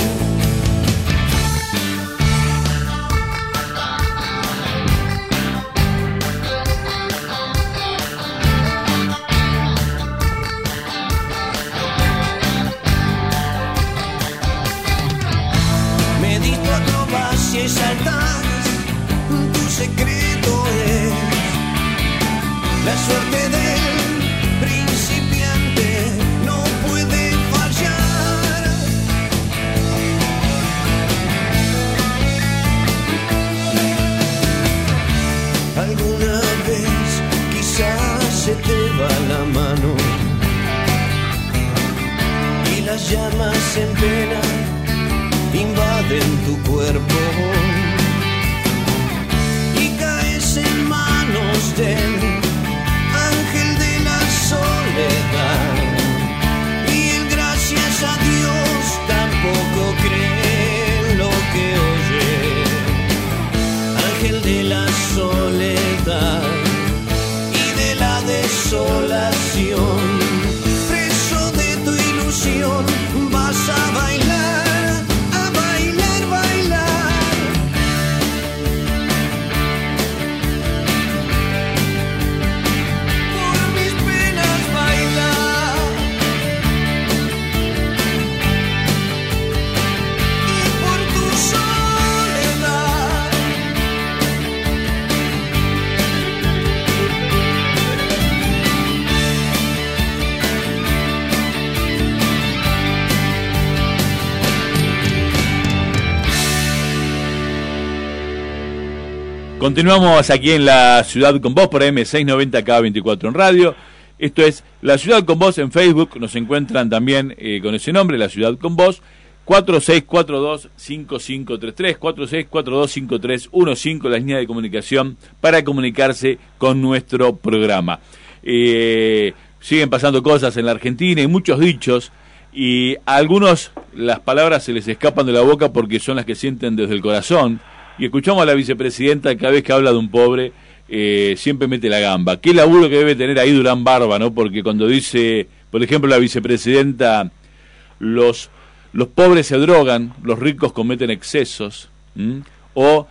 Y saltas, tu secreto es la suerte del principiante, no puede fallar. Alguna vez quizás se te va la mano y las llamas en pena invaden tu cuerpo y caes en manos del ángel de la soledad, y él gracias a Dios tampoco cree en lo que oye. Ángel de la soledad y de la desolación, preso de tu ilusión, vas a bailar. Continuamos aquí en La Ciudad con Vos por M seiscientos noventa K veinticuatro en radio. Esto es La Ciudad con Vos en Facebook. Nos encuentran también eh, con ese nombre, La Ciudad con Vos. cuatro seis cuatro dos cinco cinco tres tres, cuatro seis cuatro dos cinco tres uno cinco, la línea de comunicación para comunicarse con nuestro programa. Eh, siguen pasando cosas en la Argentina y muchos dichos, y a algunos las palabras se les escapan de la boca porque son las que sienten desde el corazón. Y escuchamos a la vicepresidenta, cada vez que habla de un pobre, eh, siempre mete la gamba. Qué laburo que debe tener ahí Durán Barba, ¿no? Porque cuando dice, por ejemplo, la vicepresidenta, los, los pobres se drogan, los ricos cometen excesos, ¿m? o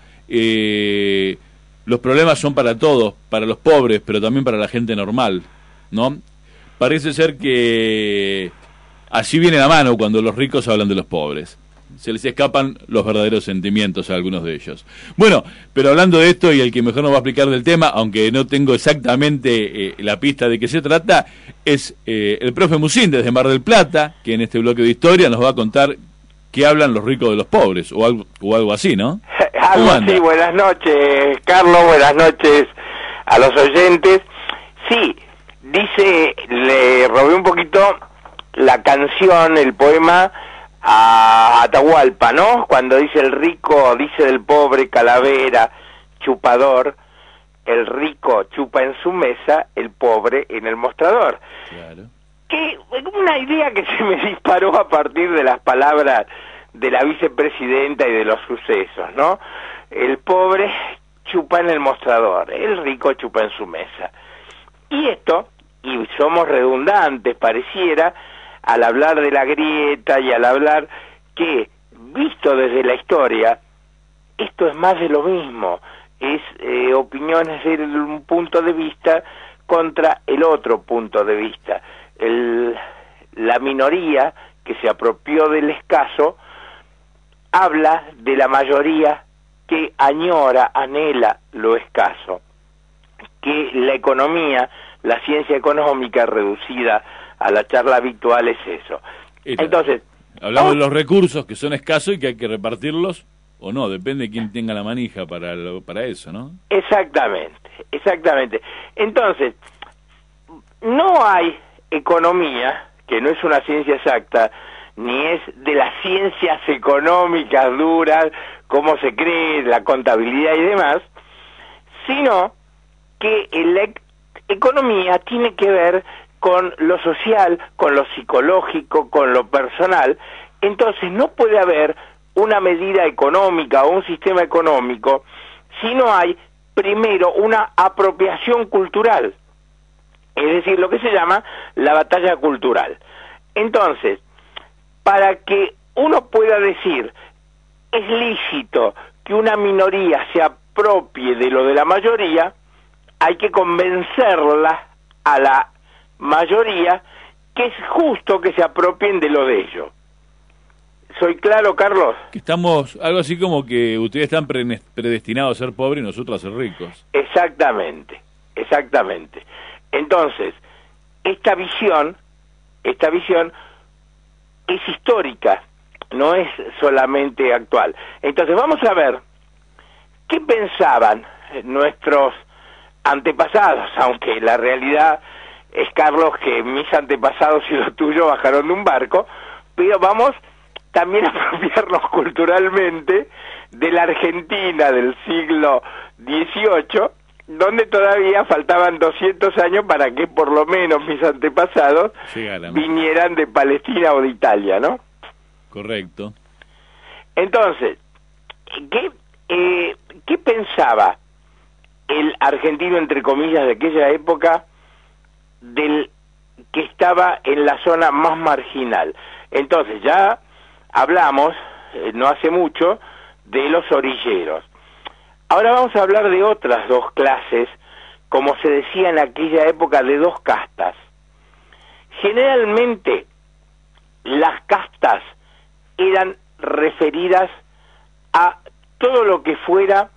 eh, los problemas son para todos, para los pobres, pero también para la gente normal, ¿no? Parece ser que así viene la mano cuando los ricos hablan de los pobres. Se les escapan los verdaderos sentimientos a algunos de ellos. Bueno, pero hablando de esto, y el que mejor nos va a explicar del tema, aunque no tengo exactamente eh, la pista de qué se trata, es eh, el profe Musín desde Mar del Plata, que en este bloque de historia nos va a contar qué hablan los ricos de los pobres, o algo, o algo así, ¿no? Algo así. Buenas noches, Carlos, buenas noches a los oyentes. Sí, dice, le robé un poquito la canción, el poema a Atahualpa, ¿no? Cuando dice el rico, dice del pobre, calavera, chupador, el rico chupa en su mesa, el pobre en el mostrador. Claro. Que una idea que se me disparó a partir de las palabras de la vicepresidenta y de los sucesos, ¿no? El pobre chupa en el mostrador, el rico chupa en su mesa. Y esto, y somos redundantes, pareciera, al hablar de la grieta y al hablar que, visto desde la historia, esto es más de lo mismo, es eh, opiniones de un punto de vista contra el otro punto de vista. El, la minoría que se apropió del escaso habla de la mayoría que añora, anhela lo escaso, que la economía, la ciencia económica reducida a la charla habitual es eso. Entonces, hablamos oh, de los recursos que son escasos y que hay que repartirlos o no, depende de quién tenga la manija para lo, para eso, ¿no? Exactamente, exactamente. Entonces, no hay economía, que no es una ciencia exacta, ni es de las ciencias económicas duras, como se cree, la contabilidad y demás, sino que la e- economía tiene que ver con lo social, con lo psicológico, con lo personal. Entonces no puede haber una medida económica o un sistema económico si no hay primero una apropiación cultural, es decir, lo que se llama la batalla cultural. Entonces, para que uno pueda decir es lícito que una minoría se apropie de lo de la mayoría, hay que convencerla a la mayoría que es justo que se apropien de lo de ellos. ¿Soy claro, Carlos? Que estamos, algo así como que ustedes están pre- predestinados a ser pobres y nosotros a ser ricos. Exactamente, exactamente. Entonces, esta visión, esta visión es histórica, no es solamente actual. Entonces, vamos a ver qué pensaban nuestros antepasados, aunque la realidad es, Carlos, que mis antepasados y los tuyos bajaron de un barco, pero vamos también a apropiarnos culturalmente de la Argentina del siglo dieciocho, donde todavía faltaban doscientos años para que por lo menos mis antepasados Llegaran. vinieran de Palestina o de Italia, ¿no? Correcto. Entonces, ¿qué, eh, ¿qué pensaba el argentino, entre comillas, de aquella época, del que estaba en la zona más marginal? Entonces, ya hablamos, eh, no hace mucho, de los orilleros. Ahora vamos a hablar de otras dos clases, como se decía en aquella época, de dos castas. Generalmente, las castas eran referidas a todo lo que fuera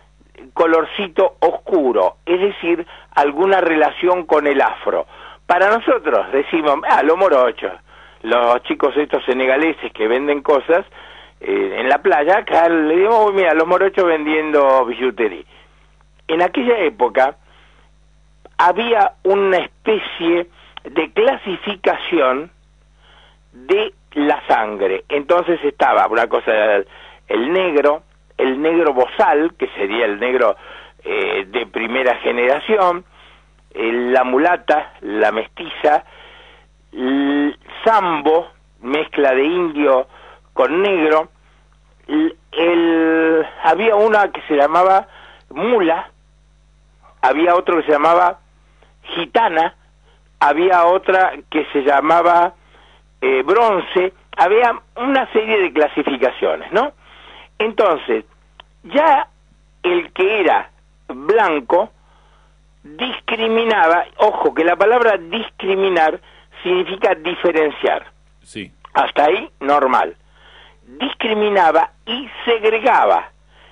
colorcito oscuro, es decir, alguna relación con el afro. Para nosotros decimos, ah, los morochos, los chicos estos senegaleses que venden cosas eh, en la playa, acá le digo, mira, los morochos vendiendo billutería. En aquella época había una especie de clasificación de la sangre. Entonces estaba una cosa, el, el negro, el negro bozal, que sería el negro eh, de primera generación, eh, la mulata, la mestiza, el sambo, mezcla de indio con negro, el, el, había una que se llamaba mula, había otro que se llamaba gitana, había otra que se llamaba eh, bronce, había una serie de clasificaciones, ¿no? Entonces, ya el que era blanco discriminaba, ojo, que la palabra discriminar significa diferenciar. Sí. Hasta ahí, normal. Discriminaba y segregaba.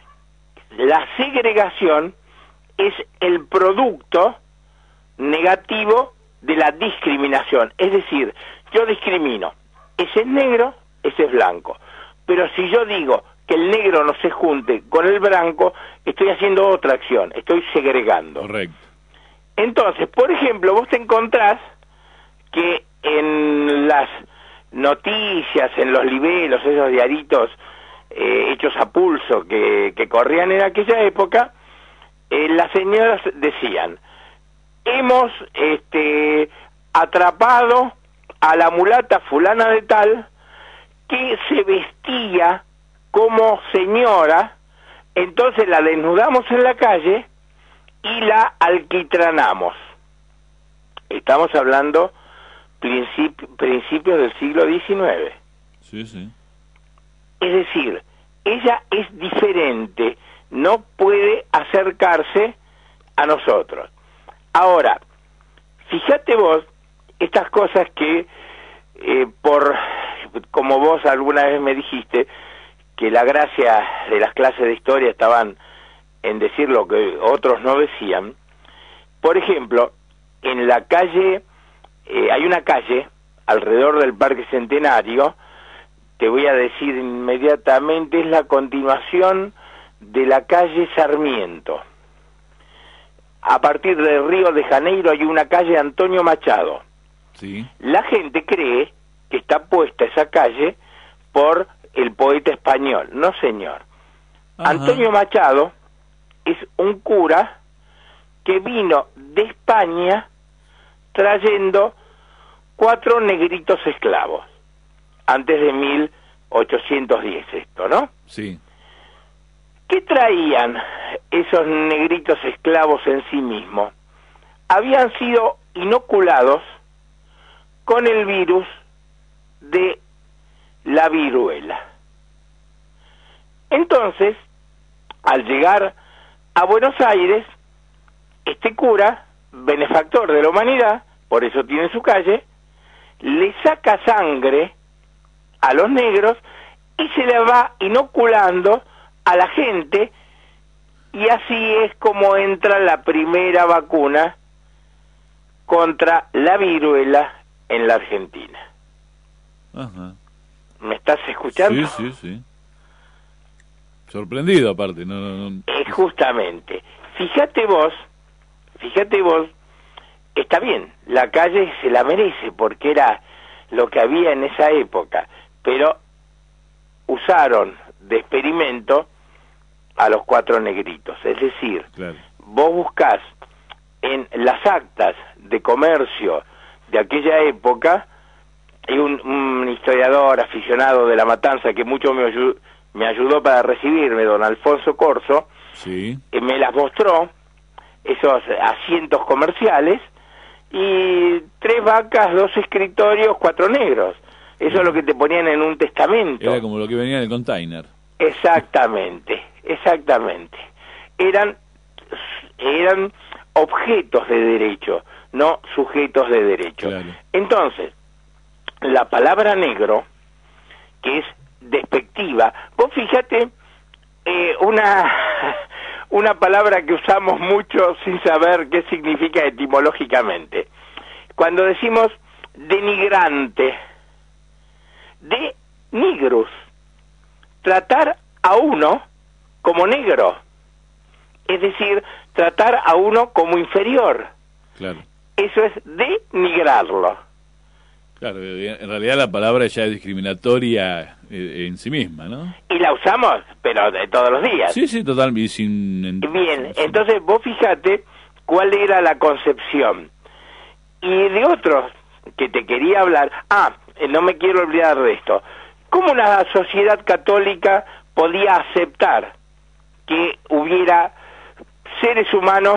La segregación es el producto negativo de la discriminación. Es decir, yo discrimino. Ese es negro, ese es blanco. Pero si yo digo que el negro no se junte con el blanco, estoy haciendo otra acción, estoy segregando. Correcto. Entonces, por ejemplo, vos te encontrás que en las noticias, en los libelos, esos diaritos eh, hechos a pulso que, que corrían en aquella época, eh, las señoras decían, hemos este, atrapado a la mulata fulana de tal que se vestía como señora, entonces la desnudamos en la calle y la alquitranamos. Estamos hablando principi- principios del siglo diecinueve. Sí, sí. Es decir, ella es diferente, no puede acercarse a nosotros. Ahora, fíjate vos, estas cosas que, eh, por, como vos alguna vez me dijiste, que la gracia de las clases de historia estaban en decir lo que otros no decían. Por ejemplo, en la calle, eh, hay una calle alrededor del Parque Centenario, te voy a decir inmediatamente, es la continuación de la calle Sarmiento. A partir del Río de Janeiro hay una calle Antonio Machado. Sí. La gente cree que está puesta esa calle por el poeta español. No, señor. Ajá. Antonio Machado es un cura que vino de España trayendo cuatro negritos esclavos, antes de mil ochocientos diez esto, ¿no? Sí. ¿Qué traían esos negritos esclavos en sí mismos? Habían sido inoculados con el virus de la viruela. Entonces, al llegar a Buenos Aires, este cura, benefactor de la humanidad, por eso tiene su calle, le saca sangre a los negros y se le va inoculando a la gente, y así es como entra la primera vacuna contra la viruela en la Argentina. Ajá. ¿Me estás escuchando? Sí, sí, sí. Sorprendido aparte, no, no, no. Eh, justamente. Fíjate vos, fíjate vos, está bien, la calle se la merece porque era lo que había en esa época, pero usaron de experimento a los cuatro negritos. Es decir, claro, vos buscás en las actas de comercio de aquella época, y un, un historiador aficionado de La Matanza que mucho me, ayud, me ayudó para recibirme, don Alfonso Corso, sí, eh, me las mostró, esos asientos comerciales, y tres vacas, dos escritorios, cuatro negros. Eso sí, es lo que te ponían en un testamento. Era como lo que venía en el container. Exactamente, exactamente. Eran, eran objetos de derecho, no sujetos de derecho. Claro. Entonces, la palabra negro, que es despectiva, vos fíjate, eh, una, una palabra que usamos mucho sin saber qué significa etimológicamente. Cuando decimos denigrante, de nigrus, tratar a uno como negro, es decir, tratar a uno como inferior. Claro. Eso es denigrarlo. Claro, en realidad la palabra ya es discriminatoria en sí misma, ¿no? Y la usamos, pero de todos los días. Sí, sí, total, y sin... Bien, sin... entonces vos fíjate cuál era la concepción. Y de otros que te quería hablar, ah, no me quiero olvidar de esto. ¿Cómo una sociedad católica podía aceptar que hubiera seres humanos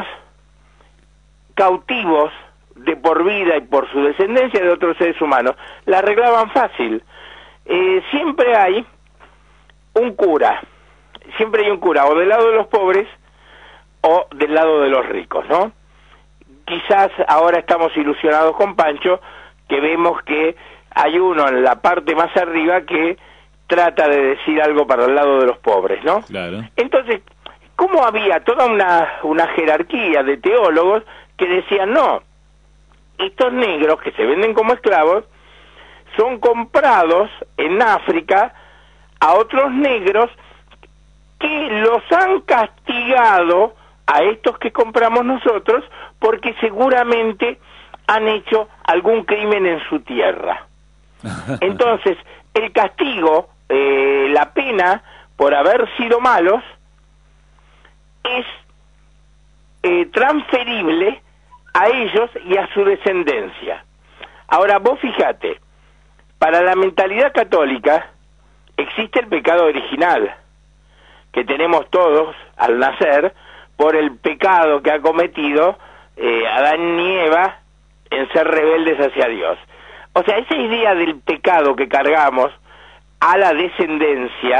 cautivos de por vida y por su descendencia de otros seres humanos? La arreglaban fácil. Eh, siempre hay un cura, siempre hay un cura, o del lado de los pobres o del lado de los ricos, ¿no? Quizás ahora estamos ilusionados con Pancho, que vemos que hay uno en la parte más arriba que trata de decir algo para el lado de los pobres, ¿no? Claro. Entonces, ¿cómo había toda una, una jerarquía de teólogos que decían, no, estos negros que se venden como esclavos son comprados en África a otros negros que los han castigado a estos que compramos nosotros porque seguramente han hecho algún crimen en su tierra? Entonces, el castigo, eh, la pena por haber sido malos es eh, transferible a ellos y a su descendencia. Ahora, vos fíjate, para la mentalidad católica existe el pecado original que tenemos todos al nacer por el pecado que ha cometido eh, Adán y Eva en ser rebeldes hacia Dios. O sea, esa idea del pecado que cargamos a la descendencia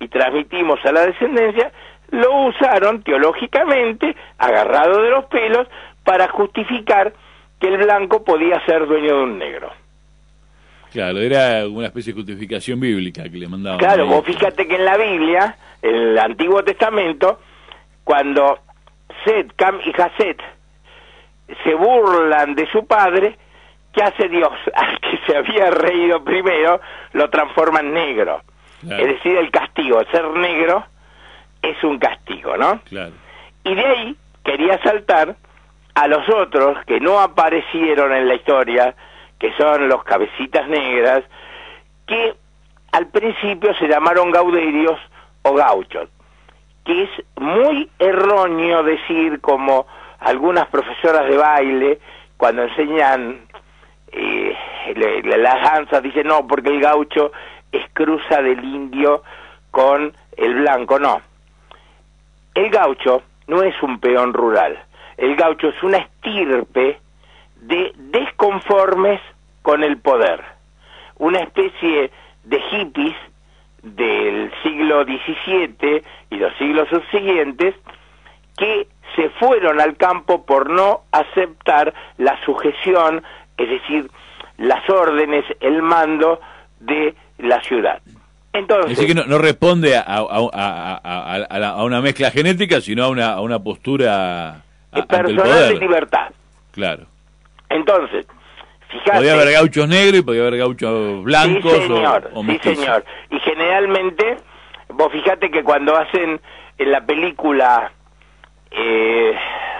y transmitimos a la descendencia, lo usaron teológicamente, agarrado de los pelos, para justificar que el blanco podía ser dueño de un negro. Claro, era una especie de justificación bíblica que le mandaban. Claro, ahí. vos fíjate que en la Biblia, en el Antiguo Testamento, cuando Set, Cam y Jafet se burlan de su padre, ¿qué hace Dios? Al que se había reído primero, lo transforma en negro. Claro. Es decir, el castigo, ser negro es un castigo, ¿no? Claro. Y de ahí quería saltar a los otros que no aparecieron en la historia, que son los cabecitas negras, que al principio se llamaron gauderios o gauchos, que es muy erróneo decir, como algunas profesoras de baile, cuando enseñan eh, le, le, las danzas, dicen, no, porque el gaucho es cruza del indio con el blanco. No, el gaucho no es un peón rural, el gaucho es una estirpe de desconformes con el poder, una especie de hippies del siglo diecisiete y los siglos subsiguientes que se fueron al campo por no aceptar la sujeción, es decir, las órdenes, el mando de la ciudad. Entonces, es decir, que no, no responde a, a, a, a, a, la, a una mezcla genética, sino a una, a una postura a, personal de libertad. Claro. Entonces, fíjate, podía haber gauchos negros y podía haber gauchos blancos. Sí, señor, o, o sí, señor. Y generalmente, vos fíjate que cuando hacen en la película eh,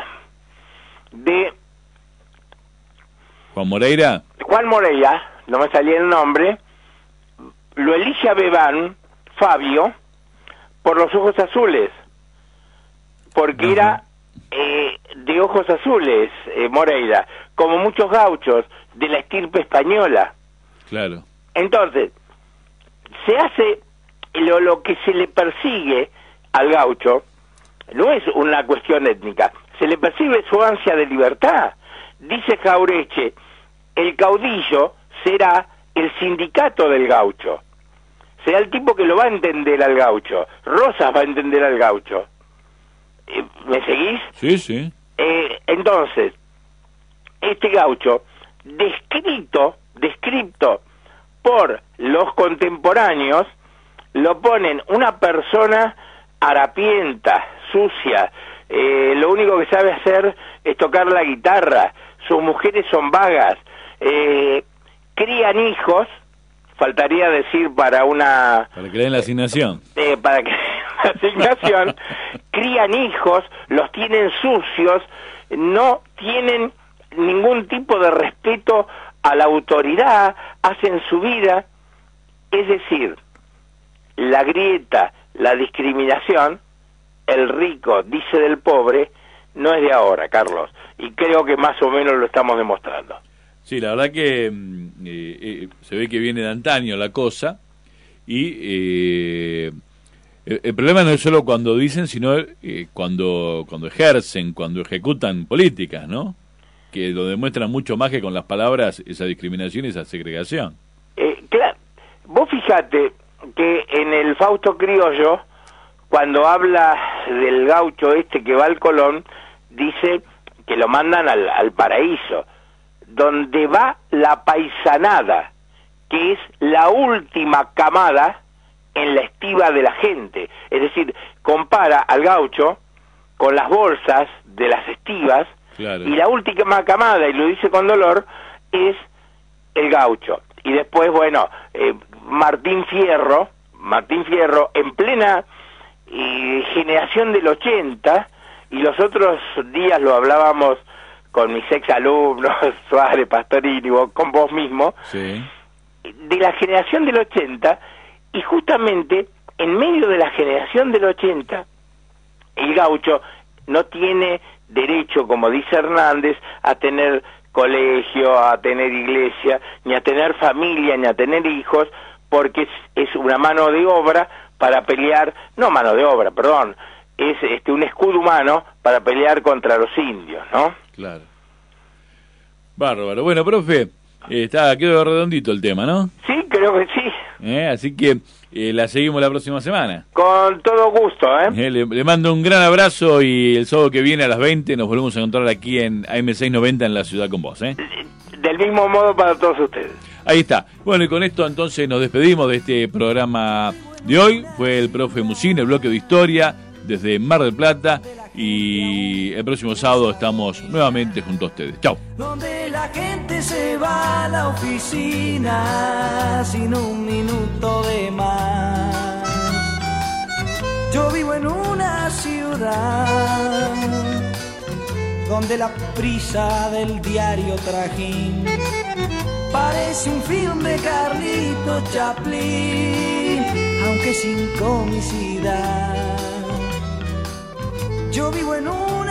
de Juan Moreira, Juan Moreira, no me salía el nombre, lo elige a Bebán, Fabio, por los ojos azules, porque uh-huh. era eh, de ojos azules, eh, Moreira, como muchos gauchos de la estirpe española. Claro. Entonces, se hace lo, lo que se le persigue al gaucho, no es una cuestión étnica, se le percibe su ansia de libertad. Dice Jaureche, el caudillo será el sindicato del gaucho, será el tipo que lo va a entender al gaucho. Rosas va a entender al gaucho. ¿Me seguís? Sí, sí. Eh, entonces, este gaucho, descrito, descrito por los contemporáneos, lo ponen una persona harapienta, sucia, eh, lo único que sabe hacer es tocar la guitarra, sus mujeres son vagas, eh, crían hijos, faltaría decir para una... Para que le den la asignación. Eh, para que la asignación, crían hijos, los tienen sucios, no tienen ningún tipo de respeto a la autoridad, hacen su vida, es decir, la grieta, la discriminación, el rico dice del pobre, no es de ahora, Carlos, y creo que más o menos lo estamos demostrando. Sí, la verdad que eh, eh, se ve que viene de antaño la cosa, y eh, el, el problema no es solo cuando dicen, sino eh, cuando, cuando ejercen, cuando ejecutan políticas, ¿no? Que lo demuestran mucho más que con las palabras esa discriminación y esa segregación. Eh, claro, vos fijate que en el Fausto Criollo, cuando habla del gaucho este que va al Colón, dice que lo mandan al, al paraíso, donde va la paisanada, que es la última camada en la estiva de la gente. Es decir, compara al gaucho con las bolsas de las estivas, claro. Y la última camada, y lo dice con dolor, es el gaucho. Y después, bueno, eh, Martín Fierro, Martín Fierro, en plena eh, generación del ochenta, y los otros días lo hablábamos con mis exalumnos, Suárez, Pastorini, con vos mismo, sí. De la generación del ochenta, y justamente en medio de la generación del ochenta, el gaucho no tiene derecho, como dice Hernández, a tener colegio, a tener iglesia, ni a tener familia, ni a tener hijos, porque es, es una mano de obra para pelear, no mano de obra, perdón, es este un escudo humano para pelear contra los indios, ¿no? Claro. Bárbaro. Bueno, profe, está, quedó redondito el tema, ¿no? Sí, creo que sí. ¿eh? Así que eh, la seguimos la próxima semana. Con todo gusto, ¿eh? Eh, le, le mando un gran abrazo y el sábado que viene a las veinte nos volvemos a encontrar aquí en A M seiscientos noventa en La Ciudad con Vos. ¿eh? Del mismo modo para todos ustedes. Ahí está. Bueno, y con esto entonces nos despedimos de este programa de hoy. Fue el profe Musín, el bloque de historia desde Mar del Plata, y el próximo sábado estamos nuevamente junto a ustedes. Chau. Donde la gente se va a la oficina sin un minuto de más. Yo vivo en una ciudad donde la prisa del diario trajín parece un film de Carlito Chaplin, aunque sin comicidad. Yo vivo en un